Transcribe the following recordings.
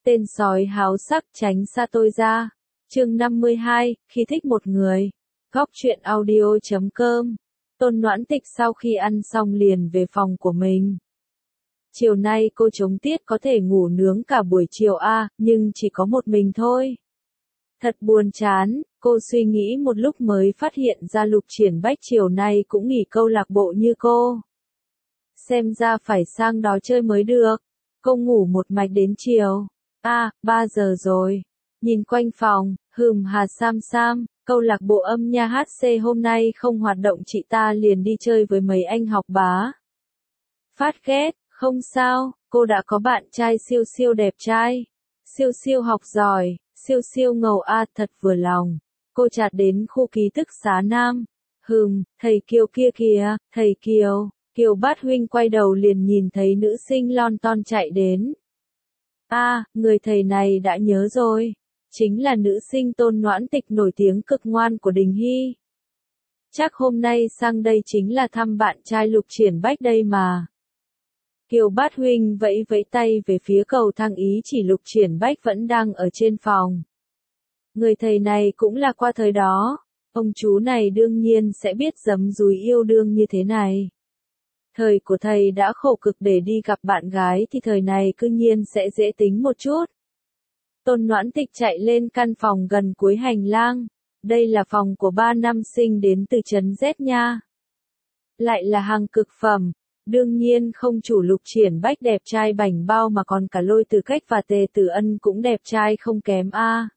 Tên sói háo sắc tránh xa tôi ra. Chương 52, khi thích một người. Góc truyện audio.com. Tôn Noãn Tịch sau khi ăn xong liền về phòng của mình. Chiều nay cô chống tiết có thể ngủ nướng cả buổi chiều nhưng chỉ có một mình thôi. Thật buồn chán, cô suy nghĩ một lúc mới phát hiện ra Lục Triển Bách chiều nay cũng nghỉ câu lạc bộ như cô. Xem ra phải sang đó chơi mới được. Cô ngủ một mạch đến chiều. 3 giờ rồi. Nhìn quanh phòng, Hà Sam, câu lạc bộ âm nha HC hôm nay không hoạt động, chị ta liền đi chơi với mấy anh học bá. Phát ghét, không sao, cô đã có bạn trai siêu siêu đẹp trai. Siêu siêu học giỏi, siêu siêu ngầu thật vừa lòng. Cô chạt đến khu ký túc xá nam. Thầy Kiều kia kìa, thầy Kiều. Kiều Bát Huynh quay đầu liền nhìn thấy nữ sinh lon ton chạy đến. Người thầy này đã nhớ rồi. Chính là nữ sinh Tôn Noãn Tịch nổi tiếng cực ngoan của Đình Hy. Chắc hôm nay sang đây chính là thăm bạn trai Lục Triển Bách đây mà. Kiều Bát Huynh vẫy vẫy tay về phía cầu thang ý chỉ Lục Triển Bách vẫn đang ở trên phòng. Người thầy này cũng là qua thời đó. Ông chú này đương nhiên sẽ biết giấm dúi yêu đương như thế này. Thời của thầy đã khổ cực để đi gặp bạn gái thì thời này cư nhiên sẽ dễ tính một chút. Tôn Noãn Tịch chạy lên căn phòng gần cuối hành lang. Đây là phòng của 3 nam sinh đến từ trấn Z nha. Lại là hàng cực phẩm. Đương nhiên không chủ Lục Triển Bách đẹp trai bảnh bao mà còn cả Lôi Từ Cách và Tề Tử Ân cũng đẹp trai không kém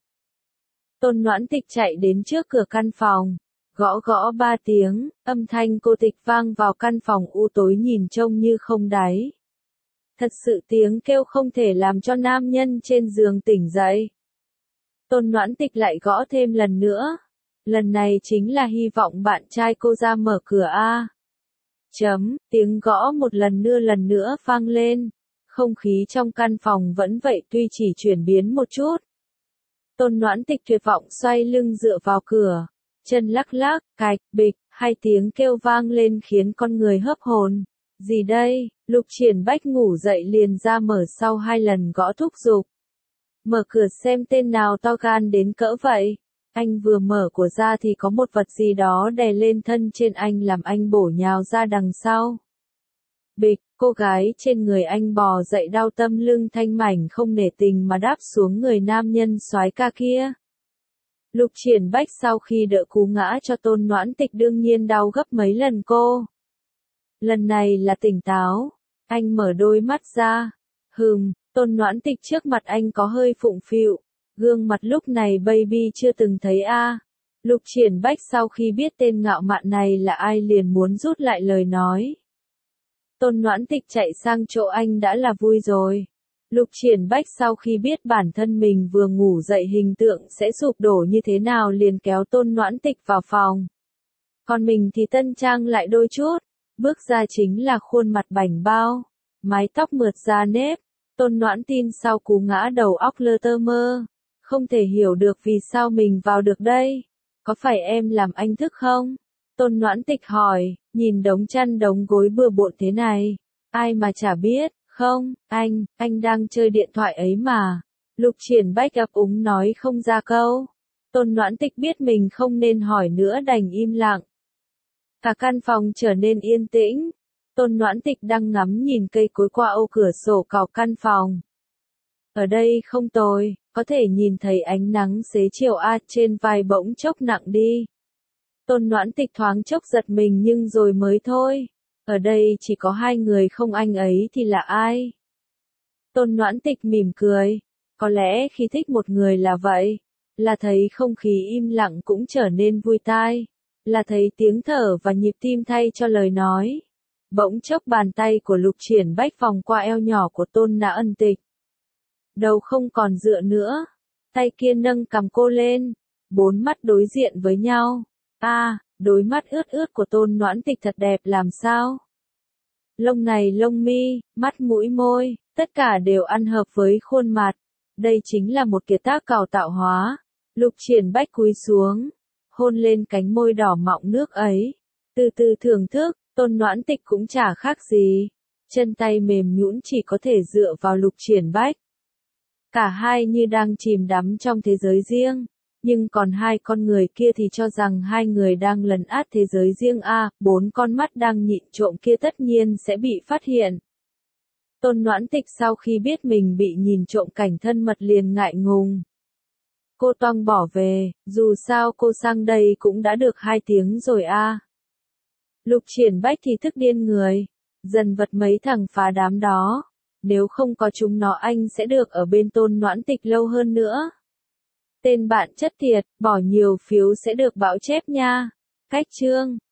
Tôn Noãn Tịch chạy đến trước cửa căn phòng. Gõ 3 tiếng, âm thanh cô tịch vang vào căn phòng u tối nhìn trông như không đáy. Thật sự tiếng kêu không thể làm cho nam nhân trên giường tỉnh dậy. Tôn Noãn Tịch lại gõ thêm lần nữa. Lần này chính là hy vọng bạn trai cô ra mở cửa tiếng gõ một lần nữa vang lên. Không khí trong căn phòng vẫn vậy tuy chỉ chuyển biến một chút. Tôn Noãn Tịch tuyệt vọng xoay lưng dựa vào cửa. Chân lắc lắc, cạch, bịch, 2 tiếng kêu vang lên khiến con người hớp hồn. Gì đây? Lục Triển Bách ngủ dậy liền ra mở sau 2 lần gõ thúc giục. Mở cửa xem tên nào to gan đến cỡ vậy. Anh vừa mở cửa ra thì có một vật gì đó đè lên thân trên anh làm anh bổ nhào ra đằng sau. Bịch, cô gái trên người anh bò dậy đau tâm lưng thanh mảnh không nể tình mà đáp xuống người nam nhân soái ca kia. Lục Triển Bách sau khi đỡ cú ngã cho Tôn Noãn Tịch đương nhiên đau gấp mấy lần cô. Lần này là tỉnh táo. Anh mở đôi mắt ra. Tôn Noãn Tịch trước mặt anh có hơi phụng phịu. Gương mặt lúc này baby chưa từng thấy Lục Triển Bách sau khi biết tên ngạo mạn này là ai liền muốn rút lại lời nói. Tôn Noãn Tịch chạy sang chỗ anh đã là vui rồi. Lục Triển Bách sau khi biết bản thân mình vừa ngủ dậy hình tượng sẽ sụp đổ như thế nào liền kéo Tôn Noãn Tịch vào phòng. Còn mình thì tân trang lại đôi chút. Bước ra chính là khuôn mặt bảnh bao. Mái tóc mượt ra nếp. Tôn Noãn tin sau cú ngã đầu óc lơ tơ mơ. Không thể hiểu được vì sao mình vào được đây. Có phải em làm anh thức không? Tôn Noãn Tịch hỏi, nhìn đống chăn đống gối bừa bộn thế này. Ai mà chả biết, không, anh đang chơi điện thoại ấy mà. Lục Triển Bách ấp úng nói không ra câu. Tôn Noãn Tịch biết mình không nên hỏi nữa đành im lặng. Cả căn phòng trở nên yên tĩnh. Tôn Noãn Tịch đang ngắm nhìn cây cối qua ô cửa sổ cào căn phòng. Ở đây không tồi, có thể nhìn thấy ánh nắng xế chiều trên vai bỗng chốc nặng đi. Tôn Noãn Tịch thoáng chốc giật mình nhưng rồi mới thôi. Ở đây chỉ có 2 người không anh ấy thì là ai? Tôn Noãn Tịch mỉm cười. Có lẽ khi thích một người là vậy. Là thấy không khí im lặng cũng trở nên vui tai. Là thấy tiếng thở và nhịp tim thay cho lời nói. Bỗng chốc bàn tay của Lục Triển Bách vòng qua eo nhỏ của Tôn Noãn Tịch. Đầu không còn dựa nữa. Tay kia nâng cằm cô lên. 4 mắt đối diện với nhau. Đôi mắt ướt ướt của Tôn Noãn Tịch thật đẹp làm sao? Lông này lông mi, mắt mũi môi, tất cả đều ăn hợp với khuôn mặt. Đây chính là một kiệt tác cào tạo hóa. Lục Triển Bách cúi xuống, hôn lên cánh môi đỏ mọng nước ấy. Từ từ thưởng thức, Tôn Noãn Tịch cũng chả khác gì. Chân tay mềm nhũn chỉ có thể dựa vào Lục Triển Bách. Cả hai như đang chìm đắm trong thế giới riêng. Nhưng còn hai con người kia thì cho rằng hai người đang lấn át thế giới riêng bốn con mắt đang nhịn trộm kia tất nhiên sẽ bị phát hiện. Tôn Noãn Tịch sau khi biết mình bị nhìn trộm cảnh thân mật liền ngại ngùng. Cô toang bỏ về, dù sao cô sang đây cũng đã được 2 tiếng rồi Lục Triển Bách thì thức điên người. Dần vật mấy thằng phá đám đó. Nếu không có chúng nó anh sẽ được ở bên Tôn Noãn Tịch lâu hơn nữa. Tên bạn chất thiệt, bỏ nhiều phiếu sẽ được bão chép nha. Cách chương